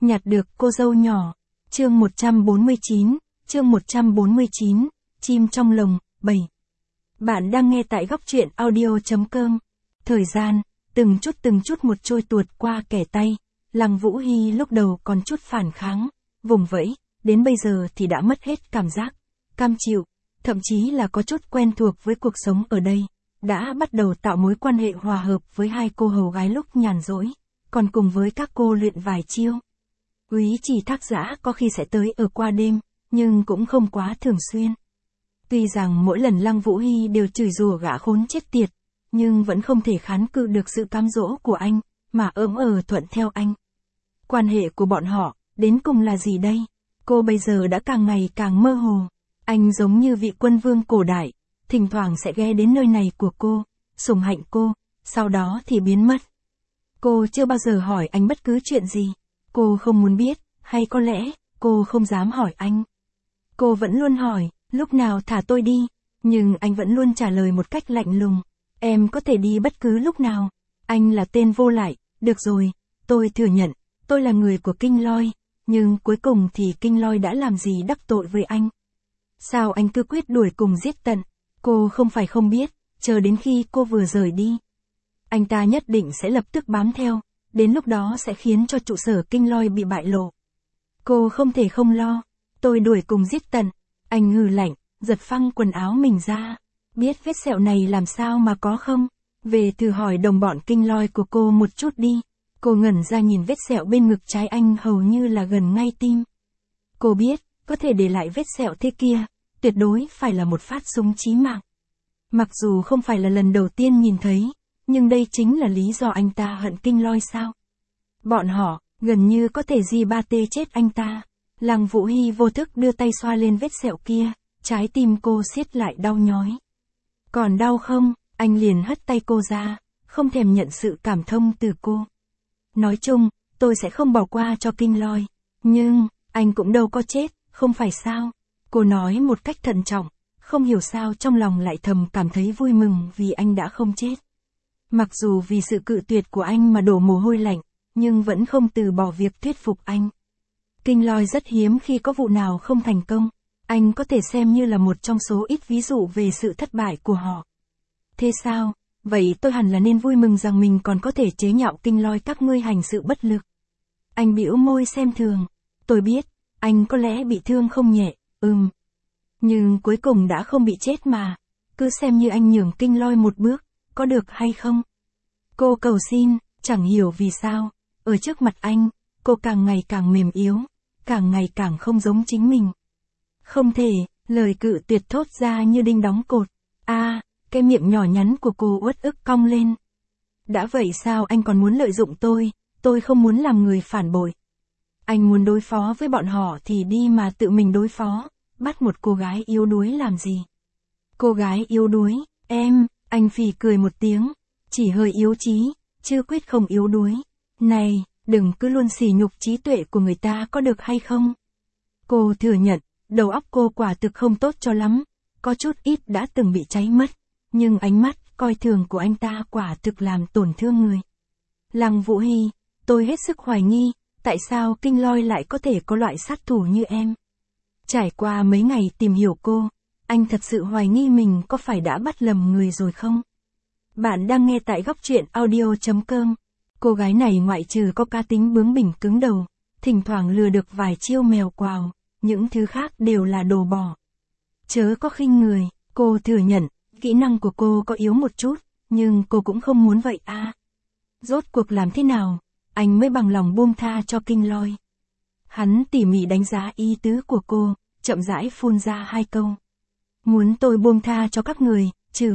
nhặt được cô dâu nhỏ. Chương 149, chim trong lồng, 7. Bạn đang nghe tại góc truyện audio.com. Thời gian, từng chút một trôi tuột qua kẻ tay. Lăng Vũ Hy lúc đầu còn chút phản kháng, vùng vẫy, đến bây giờ thì đã mất hết cảm giác, cam chịu, thậm chí là có chút quen thuộc với cuộc sống ở đây. Đã bắt đầu tạo mối quan hệ hòa hợp với hai cô hầu gái lúc nhàn rỗi, còn cùng với các cô luyện vài chiêu. Úy Trì Thác Giã có khi sẽ tới ở qua đêm, nhưng cũng không quá thường xuyên. Tuy rằng mỗi lần Lăng Vũ Hy đều chửi rủa gã khốn chết tiệt, nhưng vẫn không thể kháng cự được sự cám dỗ của anh, mà thuận theo anh. Quan hệ của bọn họ, đến cùng là gì đây? Cô bây giờ đã càng ngày càng mơ hồ. Anh giống như vị quân vương cổ đại, thỉnh thoảng sẽ ghé đến nơi này của cô, sủng hạnh cô, sau đó thì biến mất. Cô chưa bao giờ hỏi anh bất cứ chuyện gì. Cô không muốn biết, hay có lẽ, cô không dám hỏi anh. Cô vẫn luôn hỏi, lúc nào thả tôi đi, nhưng anh vẫn luôn trả lời một cách lạnh lùng. Em có thể đi bất cứ lúc nào. Anh là tên vô lại, được rồi, tôi thừa nhận, tôi là người của Kinh Lôi, nhưng cuối cùng thì Kinh Lôi đã làm gì đắc tội với anh? Sao anh cứ quyết đuổi cùng giết tận? Cô không phải không biết, chờ đến khi cô vừa rời đi, anh ta nhất định sẽ lập tức bám theo, đến lúc đó sẽ khiến cho trụ sở Kinh Lôi bị bại lộ. Cô không thể không lo, tôi đuổi cùng giết tận. Anh hừ lạnh, giật phăng quần áo mình ra. Biết vết sẹo này làm sao mà có không? Về thử hỏi đồng bọn Kinh Lôi của cô một chút đi. Cô ngẩn ra nhìn vết sẹo bên ngực trái anh hầu như là gần ngay tim. Cô biết, có thể để lại vết sẹo thế kia, tuyệt đối phải là một phát súng chí mạng. Mặc dù không phải là lần đầu tiên nhìn thấy, nhưng đây chính là lý do anh ta hận Kinh Lôi sao? Bọn họ, gần như có thể tê chết anh ta. Lăng Vũ Hy vô thức đưa tay xoa lên vết sẹo kia, trái tim cô siết lại đau nhói. Còn đau không? Anh liền hất tay cô ra, không thèm nhận sự cảm thông từ cô. Nói chung, tôi sẽ không bỏ qua cho Kinh Lôi. Nhưng, anh cũng đâu có chết, không phải sao? Cô nói một cách thận trọng, không hiểu sao trong lòng lại thầm cảm thấy vui mừng vì anh đã không chết. Mặc dù vì sự cự tuyệt của anh mà đổ mồ hôi lạnh, nhưng vẫn không từ bỏ việc thuyết phục anh. Kinh Lôi rất hiếm khi có vụ nào không thành công, anh có thể xem như là một trong số ít ví dụ về sự thất bại của họ. Thế sao? Vậy tôi hẳn là nên vui mừng rằng mình còn có thể chế nhạo Kinh Lôi các ngươi hành sự bất lực. Anh bĩu môi xem thường. Tôi biết, anh có lẽ bị thương không nhẹ, nhưng cuối cùng đã không bị chết mà. Cứ xem như anh nhường Kinh Lôi một bước, có được hay không? Cô cầu xin, chẳng hiểu vì sao, ở trước mặt anh, cô càng ngày càng mềm yếu, càng ngày càng không giống chính mình. Không thể, lời cự tuyệt thốt ra như đinh đóng cột. Cái miệng nhỏ nhắn của cô uất ức cong lên. Đã vậy sao anh còn muốn lợi dụng tôi không muốn làm người phản bội. Anh muốn đối phó với bọn họ thì đi mà tự mình đối phó, bắt một cô gái yếu đuối làm gì? Cô gái yếu đuối, anh phì cười một tiếng, chỉ hơi yếu trí, chưa quyết không yếu đuối. Này, đừng cứ luôn sỉ nhục trí tuệ của người ta có được hay không? Cô thừa nhận, đầu óc cô quả thực không tốt cho lắm, có chút ít đã từng bị cháy mất, nhưng ánh mắt coi thường của anh ta quả thực làm tổn thương người. Lăng Vũ Hy, tôi hết sức hoài nghi, tại sao Kinh Lôi lại có thể có loại sát thủ như em? Trải qua mấy ngày tìm hiểu cô, anh thật sự hoài nghi mình có phải đã bắt lầm người rồi không? Bạn đang nghe tại góc truyện audio.com. Cô gái này ngoại trừ có cá tính bướng bỉnh cứng đầu, thỉnh thoảng lừa được vài chiêu mèo quào, những thứ khác đều là đồ bỏ. Chớ có khinh người, cô thừa nhận, kỹ năng của cô có yếu một chút, nhưng cô cũng không muốn vậy Rốt cuộc làm thế nào, anh mới bằng lòng buông tha cho Kinh Lôi? Hắn tỉ mỉ đánh giá ý tứ của cô, chậm rãi phun ra hai câu. Muốn tôi buông tha cho các người, trừ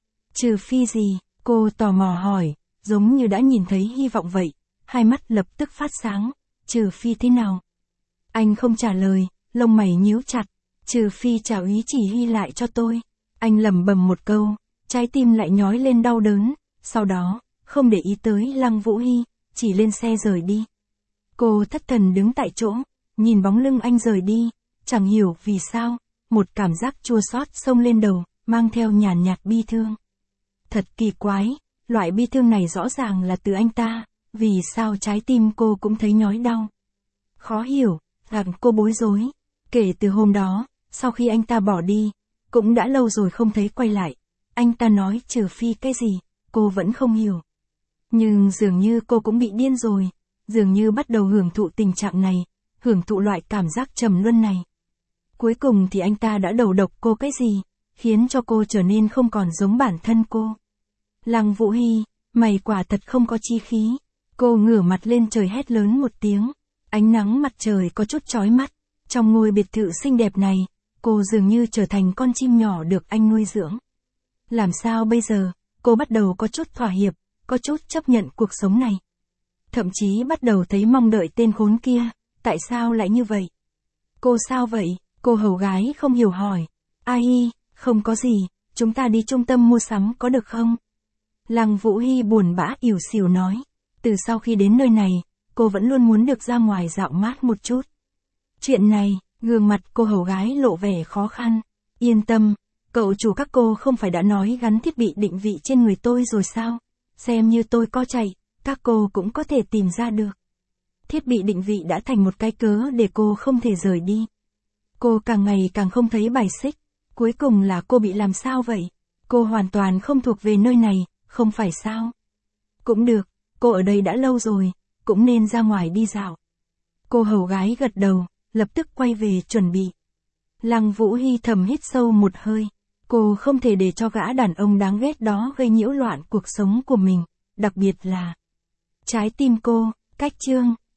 phi gì? Cô tò mò hỏi, giống như đã nhìn thấy hy vọng vậy, hai mắt lập tức phát sáng. Trừ phi thế nào? Anh không trả lời, lông mày nhíu chặt. Trừ phi trả Úy Trì Hy lại cho tôi. Anh lẩm bẩm một câu, trái tim lại nhói lên đau đớn, sau đó, không để ý tới Lăng Vũ Hy, chỉ lên xe rời đi. Cô thất thần đứng tại chỗ, nhìn bóng lưng anh rời đi, chẳng hiểu vì sao, một cảm giác chua xót xông lên đầu, mang theo nhàn nhạt bi thương. Thật kỳ quái, loại bi thương này rõ ràng là từ anh ta, vì sao trái tim cô cũng thấy nhói đau. khó hiểu, làm cô bối rối. Kể từ hôm đó, sau khi anh ta bỏ đi, cũng đã lâu rồi không thấy quay lại. Anh ta nói trừ phi cái gì, cô vẫn không hiểu. Nhưng dường như cô cũng bị điên rồi, dường như bắt đầu hưởng thụ tình trạng này, hưởng thụ loại cảm giác trầm luân này. Cuối cùng thì anh ta đã đầu độc cô cái gì, khiến cho cô trở nên không còn giống bản thân cô. Lăng Vũ Hy, mày quả thật không có chí khí. Cô ngửa mặt lên trời hét lớn một tiếng. Ánh nắng mặt trời có chút chói mắt. Trong ngôi biệt thự xinh đẹp này, cô dường như trở thành con chim nhỏ được anh nuôi dưỡng. Làm sao bây giờ, cô bắt đầu có chút thỏa hiệp, có chút chấp nhận cuộc sống này. Thậm chí bắt đầu thấy mong đợi tên khốn kia, tại sao lại như vậy? Cô sao vậy? Cô hầu gái không hiểu hỏi. Ai hi, không có gì, chúng ta đi trung tâm mua sắm có được không? Lăng Vũ Hy buồn bã ỉu xìu nói. Từ sau khi đến nơi này, cô vẫn luôn muốn được ra ngoài dạo mát một chút. Chuyện này, gương mặt cô hầu gái lộ vẻ khó khăn. Yên tâm, cậu chủ các cô không phải đã nói gắn thiết bị định vị trên người tôi rồi sao? Xem như tôi có chạy, các cô cũng có thể tìm ra được. Thiết bị định vị đã thành một cái cớ để cô không thể rời đi. Cô càng ngày càng không thấy bài xích. Cuối cùng là cô bị làm sao vậy? Cô hoàn toàn không thuộc về nơi này, không phải sao? Cũng được, cô ở đây đã lâu rồi, cũng nên ra ngoài đi dạo. Cô hầu gái gật đầu, lập tức quay về chuẩn bị. Lăng Vũ Hy thầm hít sâu một hơi. Cô không thể để cho gã đàn ông đáng ghét đó gây nhiễu loạn cuộc sống của mình, đặc biệt là trái tim cô. Cách chương